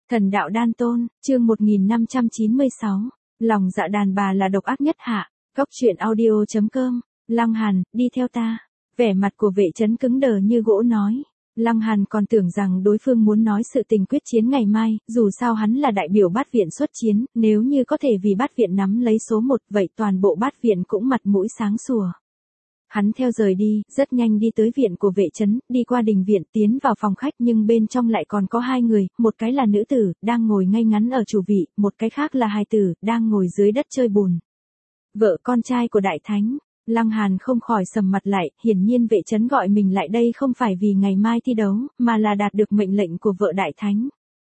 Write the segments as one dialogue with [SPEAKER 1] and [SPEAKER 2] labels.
[SPEAKER 1] Thần đạo đan tôn, chương 1596. Lòng dạ đàn bà là độc ác nhất hạ. Góc truyện audio.com. Lăng Hàn, đi theo ta. Vẻ mặt của vệ trấn cứng đờ như gỗ nói. Lăng Hàn còn tưởng rằng đối phương muốn nói sự tình quyết chiến ngày mai, dù sao hắn là đại biểu bát viện xuất chiến, nếu như có thể vì bát viện nắm lấy số 1, vậy toàn bộ bát viện cũng mặt mũi sáng sủa. Hắn theo rời đi, rất nhanh đi tới viện của vệ trấn, đi qua đình viện tiến vào phòng khách nhưng bên trong lại còn có hai người, một cái là nữ tử, đang ngồi ngay ngắn ở chủ vị, một cái khác là hài tử, đang ngồi dưới đất chơi bùn. Vợ con trai của đại thánh. Lăng Hàn không khỏi sầm mặt lại, hiển nhiên vệ trấn gọi mình lại đây không phải vì ngày mai thi đấu, mà là đạt được mệnh lệnh của vợ đại thánh.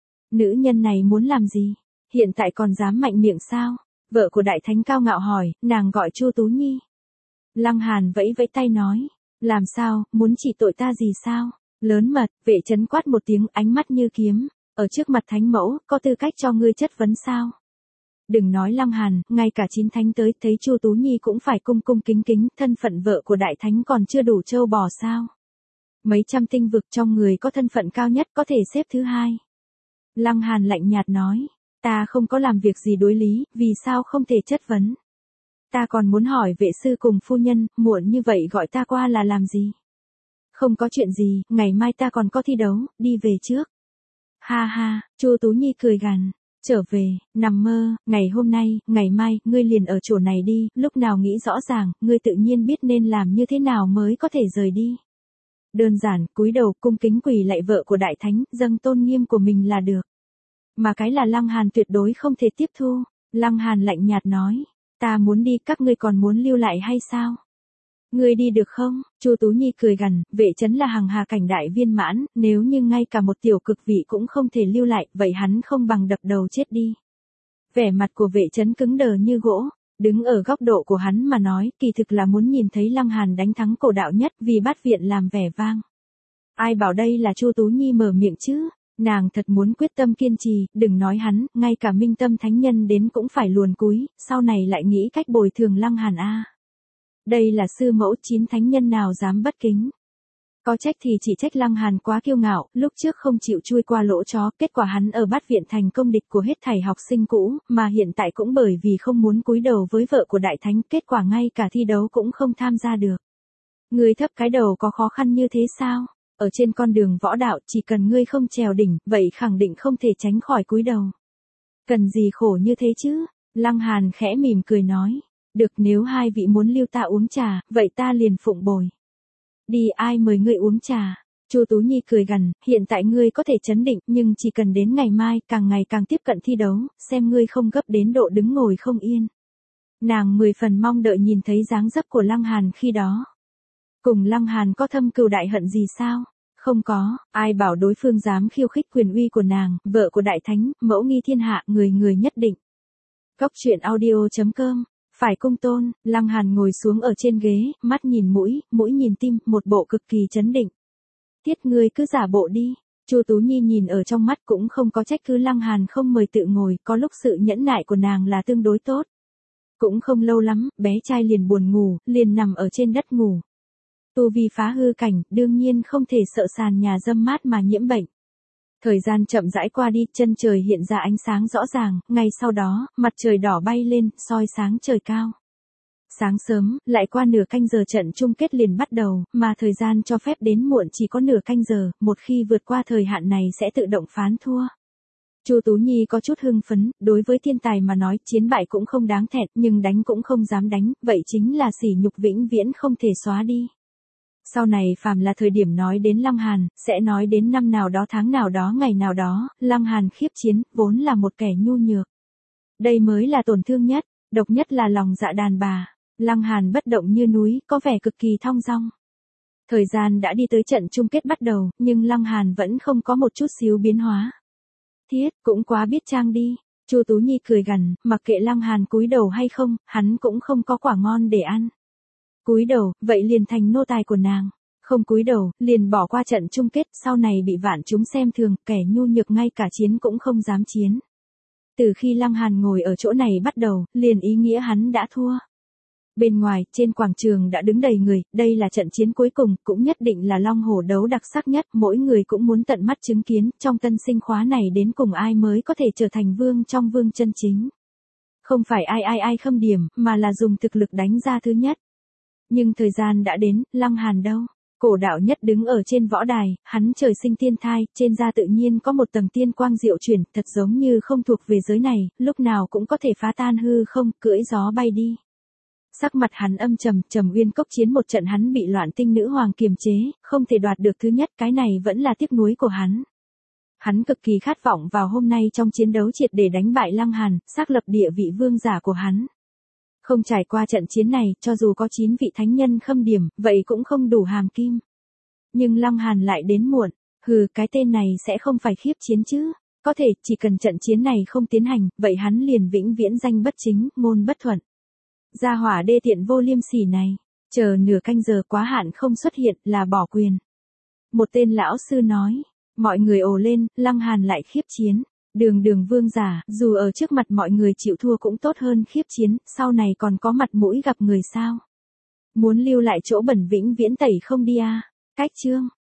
[SPEAKER 1] Nữ nhân này muốn làm gì? Hiện tại còn dám mạnh miệng sao? Vợ của đại thánh cao ngạo hỏi, nàng gọi Chu Tú Nhi. Lăng Hàn vẫy vẫy tay nói, làm sao, muốn chỉ tội ta gì sao? Lớn mật, vệ trấn quát một tiếng, ánh mắt như kiếm, ở trước mặt thánh mẫu, có tư cách cho ngươi chất vấn sao? Đừng nói Lăng Hàn, ngay cả chín thánh tới thấy Chu Tú Nhi cũng phải cung cung kính kính, thân phận vợ của đại thánh còn chưa đủ trâu bò sao? Mấy trăm tinh vực trong người có thân phận cao nhất có thể xếp thứ hai. Lăng Hàn lạnh nhạt nói, ta không có làm việc gì đối lý, vì sao không thể chất vấn? Ta còn muốn hỏi vệ sư cùng phu nhân, muộn như vậy gọi ta qua là làm gì? Không có chuyện gì, ngày mai ta còn có thi đấu, đi về trước. Ha ha, Chu Tú Nhi cười gằn, trở về, nằm mơ, ngày hôm nay, ngày mai, ngươi liền ở chỗ này đi, lúc nào nghĩ rõ ràng, ngươi tự nhiên biết nên làm như thế nào mới có thể rời đi. Đơn giản, cúi đầu, cung kính quỳ lạy vợ của đại thánh, dâng tôn nghiêm của mình là được. Mà cái là Lăng Hàn tuyệt đối không thể tiếp thu. Lăng Hàn lạnh nhạt nói, ta muốn đi, các ngươi còn muốn lưu lại hay sao? Ngươi đi được không? Chu Tú Nhi cười gằn, vệ trấn là hằng hà cảnh đại viên mãn, nếu như ngay cả một tiểu cực vị cũng không thể lưu lại, vậy hắn không bằng đập đầu chết đi. Vẻ mặt của vệ trấn cứng đờ như gỗ, đứng ở góc độ của hắn mà nói, kỳ thực là muốn nhìn thấy Lăng Hàn đánh thắng cổ đạo nhất vì bát viện làm vẻ vang. Ai bảo đây là Chu Tú Nhi mở miệng chứ? Nàng thật muốn quyết tâm kiên trì, đừng nói hắn, ngay cả minh tâm thánh nhân đến cũng phải luồn cúi, sau này lại nghĩ cách bồi thường Lăng Hàn a. Đây là sư mẫu, chín thánh nhân nào dám bất kính. Có trách thì chỉ trách Lăng Hàn quá kiêu ngạo, lúc trước không chịu chui qua lỗ chó, kết quả hắn ở bát viện thành công địch của hết thảy học sinh cũ, mà hiện tại cũng bởi vì không muốn cúi đầu với vợ của đại thánh, kết quả ngay cả thi đấu cũng không tham gia được. Ngươi thấp cái đầu có khó khăn như thế sao? Ở trên con đường võ đạo, chỉ cần ngươi không trèo đỉnh, vậy khẳng định không thể tránh khỏi cúi đầu. Cần gì khổ như thế chứ? Lăng Hàn khẽ mỉm cười nói, được, nếu hai vị muốn lưu ta uống trà, vậy ta liền phụng bồi. Đi, ai mời ngươi uống trà? Chu Tú Nhi cười gằn, hiện tại ngươi có thể trấn định, nhưng chỉ cần đến ngày mai, càng ngày càng tiếp cận thi đấu, xem ngươi không gấp đến độ đứng ngồi không yên. Nàng 10 phần mong đợi nhìn thấy dáng dấp của Lăng Hàn khi đó. Cùng Lăng Hàn có thâm cừu đại hận gì sao? Không có, ai bảo đối phương dám khiêu khích quyền uy của nàng, vợ của đại thánh, mẫu nghi thiên hạ, người người nhất định. Góc truyện audio.com. Phải cung tôn, Lăng Hàn ngồi xuống ở trên ghế, mắt nhìn mũi, mũi nhìn tim, một bộ cực kỳ trấn định. Tiết ngươi cứ giả bộ đi. Chu Tú Nhi nhìn ở trong mắt cũng không có trách cứ Lăng Hàn không mời tự ngồi, có lúc sự nhẫn nại của nàng là tương đối tốt. Cũng không lâu lắm, bé trai liền buồn ngủ, liền nằm ở trên đất ngủ. Tu vi phá hư cảnh, đương nhiên không thể sợ sàn nhà râm mát mà nhiễm bệnh. Thời gian chậm rãi qua đi, chân trời hiện ra ánh sáng rõ ràng, ngay sau đó, mặt trời đỏ bay lên, soi sáng trời cao. Sáng sớm, lại qua nửa canh giờ trận chung kết liền bắt đầu, mà thời gian cho phép đến muộn chỉ có nửa canh giờ, một khi vượt qua thời hạn này sẽ tự động phán thua. Chu Tú Nhi có chút hưng phấn, đối với thiên tài mà nói, chiến bại cũng không đáng thẹn, nhưng đánh cũng không dám đánh, vậy chính là sỉ nhục vĩnh viễn không thể xóa đi. Sau này phàm là thời điểm nói đến Lăng Hàn, sẽ nói đến năm nào đó tháng nào đó ngày nào đó, Lăng Hàn khiếp chiến, vốn là một kẻ nhu nhược. Đây mới là tổn thương nhất, độc nhất là lòng dạ đàn bà. Lăng Hàn bất động như núi, có vẻ cực kỳ thong dong. Thời gian đã đi tới trận chung kết bắt đầu, nhưng Lăng Hàn vẫn không có một chút xíu biến hóa. Thiết, cũng quá biết trang đi. Chu Tú Nhi cười gằn, mặc kệ Lăng Hàn cúi đầu hay không, hắn cũng không có quả ngon để ăn. Cúi đầu, vậy liền thành nô tài của nàng. Không cúi đầu, liền bỏ qua trận chung kết, sau này bị vạn chúng xem thường, kẻ nhu nhược ngay cả chiến cũng không dám chiến. Từ khi Lăng Hàn ngồi ở chỗ này bắt đầu, liền ý nghĩa hắn đã thua. Bên ngoài, trên quảng trường đã đứng đầy người, đây là trận chiến cuối cùng, cũng nhất định là long hổ đấu đặc sắc nhất, mỗi người cũng muốn tận mắt chứng kiến, trong tân sinh khóa này đến cùng ai mới có thể trở thành vương trong vương chân chính. Không phải ai khâm điểm, mà là dùng thực lực đánh ra thứ nhất. Nhưng thời gian đã đến, Lăng Hàn đâu? Cổ đạo nhất đứng ở trên võ đài, hắn trời sinh tiên thai, trên da tự nhiên có một tầng tiên quang diệu chuyển, thật giống như không thuộc về giới này, lúc nào cũng có thể phá tan hư không, cưỡi gió bay đi. Sắc mặt hắn âm trầm, Trầm Uyên Cốc chiến một trận hắn bị Loạn Tinh nữ hoàng kiềm chế, không thể đoạt được thứ nhất, cái này vẫn là tiếc nuối của hắn. Hắn cực kỳ khát vọng vào hôm nay trong chiến đấu triệt để đánh bại Lăng Hàn, xác lập địa vị vương giả của hắn. Không trải qua trận chiến này, cho dù có 9 vị thánh nhân khâm điểm, vậy cũng không đủ hàm kim. Nhưng Lăng Hàn lại đến muộn, cái tên này sẽ không phải khiếp chiến chứ. Có thể, chỉ cần trận chiến này không tiến hành, vậy hắn liền vĩnh viễn danh bất chính, ngôn bất thuận. Gia hỏa đê tiện vô liêm sỉ này, chờ nửa canh giờ quá hạn không xuất hiện là bỏ quyền. Một tên lão sư nói, mọi người ồ lên, Lăng Hàn lại khiếp chiến. Đường vương giả, dù ở trước mặt mọi người chịu thua cũng tốt hơn khiếp chiến, sau này còn có mặt mũi gặp người sao. Muốn lưu lại chỗ bẩn vĩnh viễn tẩy không đi à. Cách chương.